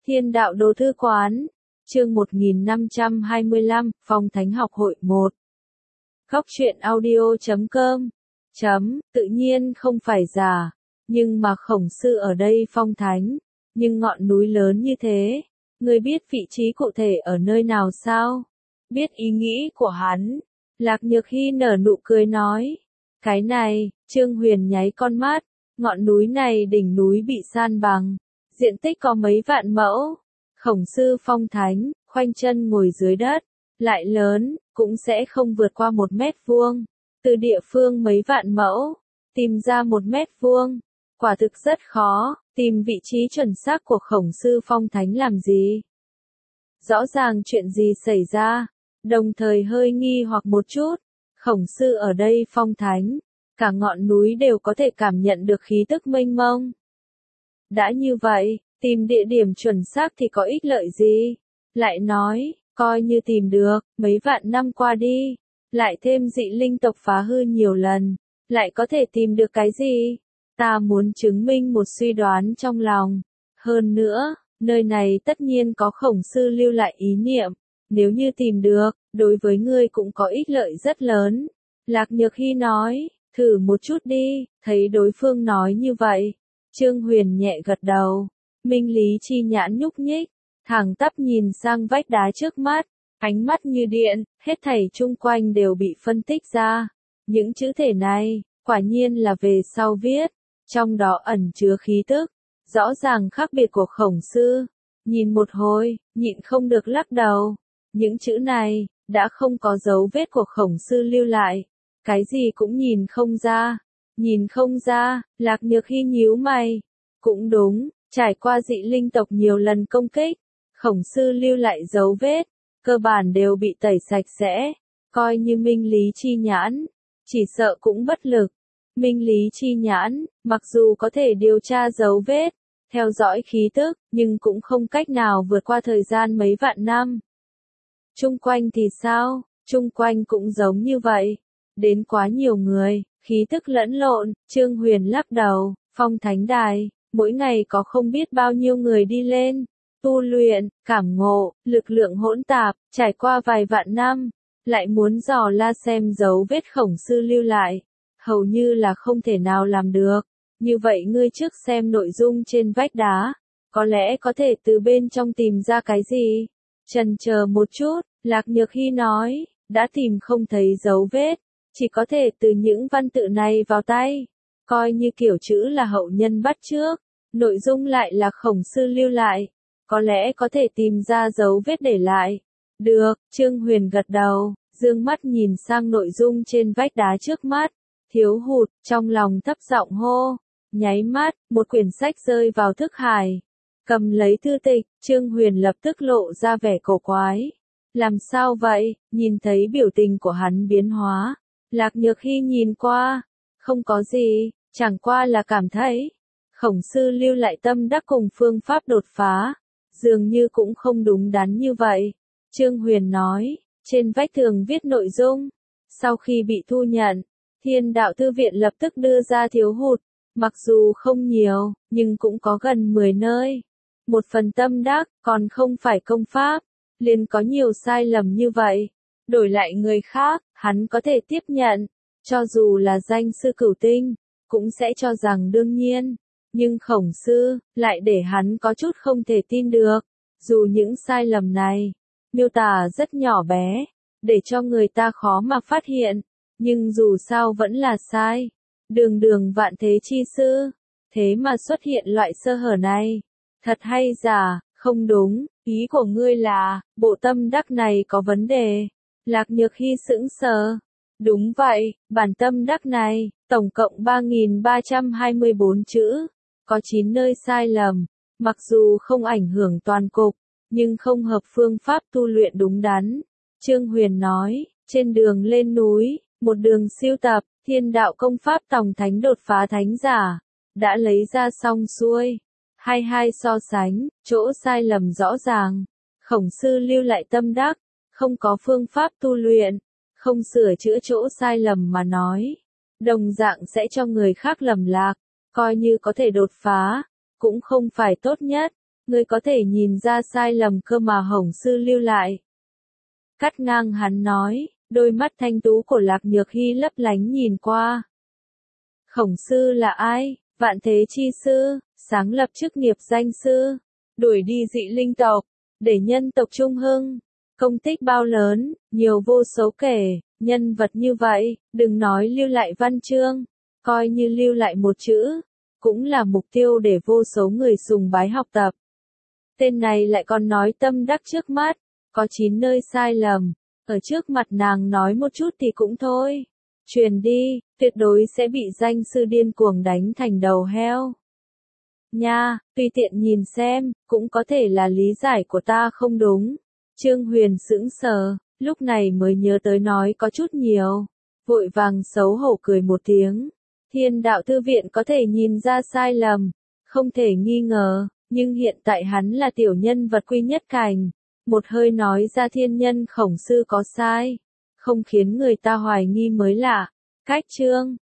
Thiên đạo đồ thư quán, chương 1525, Phong Thánh học hội 1. Góc truyện audio.com. Tự nhiên không phải giả, nhưng mà Khổng Sư ở đây Phong Thánh, nhưng ngọn núi lớn như thế, ngươi biết vị trí cụ thể ở nơi nào sao? Biết ý nghĩ của hắn, Lạc Nhược Hy nở nụ cười nói. Cái này, Trương Huyền nháy con mắt, ngọn núi này đỉnh núi bị san bằng, diện tích có mấy vạn mẫu. Khổng Sư Phong Thánh, khoanh chân ngồi dưới đất, lại lớn, cũng sẽ không vượt qua 1 mét vuông. Từ địa phương mấy vạn mẫu, tìm ra 1 mét vuông, quả thực rất khó, tìm vị trí chuẩn xác của Khổng Sư Phong Thánh làm gì? Rõ ràng chuyện gì xảy ra, đồng thời hơi nghi hoặc một chút, Khổng Sư ở đây Phong Thánh, cả ngọn núi đều có thể cảm nhận được khí tức mênh mông. Đã như vậy, tìm địa điểm chuẩn xác thì có ích lợi gì? Lại nói, coi như tìm được, mấy vạn năm qua đi, lại thêm dị linh tộc phá hư nhiều lần, lại có thể tìm được cái gì? Ta muốn chứng minh một suy đoán trong lòng. Hơn nữa, nơi này tất nhiên có Khổng Sư lưu lại ý niệm, nếu như tìm được, đối với ngươi cũng có ích lợi rất lớn. Lạc Nhược Hy nói, thử một chút đi, thấy đối phương nói như vậy. Trương Huyền nhẹ gật đầu, minh lý chi nhãn nhúc nhích, thẳng tắp nhìn sang vách đá trước mắt, ánh mắt như điện, hết thảy chung quanh đều bị phân tích ra. Những chữ thể này, quả nhiên là về sau viết, trong đó ẩn chứa khí tức, rõ ràng khác biệt của Khổng Sư. Nhìn một hồi, nhịn không được lắc đầu, những chữ này, đã không có dấu vết của Khổng Sư lưu lại, cái gì cũng nhìn không ra. Nhìn không ra, Lạc Nhược Hy nhíu mày. Cũng đúng, trải qua dị linh tộc nhiều lần công kích, Khổng Sư lưu lại dấu vết, cơ bản đều bị tẩy sạch sẽ, coi như minh lý chi nhãn, chỉ sợ cũng bất lực. Minh lý chi nhãn, mặc dù có thể điều tra dấu vết, theo dõi khí tức, nhưng cũng không cách nào vượt qua thời gian mấy vạn năm. Chung quanh thì sao? Chung quanh cũng giống như vậy. Đến quá nhiều người, khí tức lẫn lộn, Trương Huyền lắc đầu, Phong Thánh Đài, mỗi ngày có không biết bao nhiêu người đi lên, tu luyện, cảm ngộ, lực lượng hỗn tạp, trải qua vài vạn năm, lại muốn dò la xem dấu vết Khổng Sư lưu lại, hầu như là không thể nào làm được. Như vậy ngươi trước xem nội dung trên vách đá, có lẽ có thể từ bên trong tìm ra cái gì. Chần chờ một chút, Lạc Nhược Hy nói, đã tìm không thấy dấu vết, chỉ có thể từ những văn tự này vào tay, coi như kiểu chữ là hậu nhân bắt chước, nội dung lại là Khổng Sư lưu lại, có lẽ có thể tìm ra dấu vết để lại. Được, Trương Huyền gật đầu, dương mắt nhìn sang nội dung trên vách đá trước mắt, thiếu hụt, trong lòng thấp giọng hô, nháy mắt, một quyển sách rơi vào thức hải. Cầm lấy thư tịch, Trương Huyền lập tức lộ ra vẻ cổ quái. Làm sao vậy? Nhìn thấy biểu tình của hắn biến hóa. Lạc Nhược Hy nhìn qua, không có gì, chẳng qua là cảm thấy, Khổng Sư lưu lại tâm đắc cùng phương pháp đột phá, dường như cũng không đúng đắn như vậy. Trương Huyền nói, trên vách tường viết nội dung, sau khi bị thu nhận, Thiên Đạo Thư Viện lập tức đưa ra thiếu hụt, mặc dù không nhiều, nhưng cũng có gần 10 nơi. Một phần tâm đắc, còn không phải công pháp, liền có nhiều sai lầm như vậy. Đổi lại người khác, hắn có thể tiếp nhận, cho dù là danh sư cửu tinh, cũng sẽ cho rằng đương nhiên. Nhưng Khổng Sư, lại để hắn có chút không thể tin được. Dù những sai lầm này, miêu tả rất nhỏ bé, để cho người ta khó mà phát hiện, nhưng dù sao vẫn là sai. Đường đường vạn thế chi sư, thế mà xuất hiện loại sơ hở này. Thật hay giả, không đúng, ý của ngươi là, bộ tâm đắc này có vấn đề. Lạc Nhược Hy sững sờ. Đúng vậy, bản tâm đắc này, tổng cộng 3.324 chữ, có 9 nơi sai lầm, mặc dù không ảnh hưởng toàn cục, nhưng không hợp phương pháp tu luyện đúng đắn. Trương Huyền nói, trên đường lên núi, một đường siêu tập, Thiên Đạo công pháp Tòng Thánh đột phá thánh giả, đã lấy ra xong xuôi. Hai so sánh, chỗ sai lầm rõ ràng. Khổng Sư lưu lại tâm đắc, không có phương pháp tu luyện, không sửa chữa chỗ sai lầm mà nói, đồng dạng sẽ cho người khác lầm lạc, coi như có thể đột phá, cũng không phải tốt nhất. Ngươi có thể nhìn ra sai lầm cơ mà Hồng Sư lưu lại. Cắt ngang hắn nói, đôi mắt thanh tú của Lạc Nhược Hy lấp lánh nhìn qua. Khổng Sư là ai? Vạn Thế Chi Sư, sáng lập chức nghiệp danh sư, đuổi đi dị linh tộc, để nhân tộc trung hưng. Công tích bao lớn, nhiều vô số kể, nhân vật như vậy, đừng nói lưu lại văn chương, coi như lưu lại một chữ, cũng là mục tiêu để vô số người sùng bái học tập. Tên này lại còn nói tâm đắc trước mắt, có 9 nơi sai lầm, ở trước mặt nàng nói một chút thì cũng thôi. Truyền đi, tuyệt đối sẽ bị danh sư điên cuồng đánh thành đầu heo. Nha, tùy tiện nhìn xem, cũng có thể là lý giải của ta không đúng. Trương Huyền sững sờ, lúc này mới nhớ tới nói có chút nhiều. Vội vàng xấu hổ cười một tiếng. Thiên đạo thư viện có thể nhìn ra sai lầm, không thể nghi ngờ, nhưng hiện tại hắn là tiểu nhân vật quy nhất cảnh. Một hơi nói ra thiên nhân Khổng Sư có sai, không khiến người ta hoài nghi mới lạ. Cách chương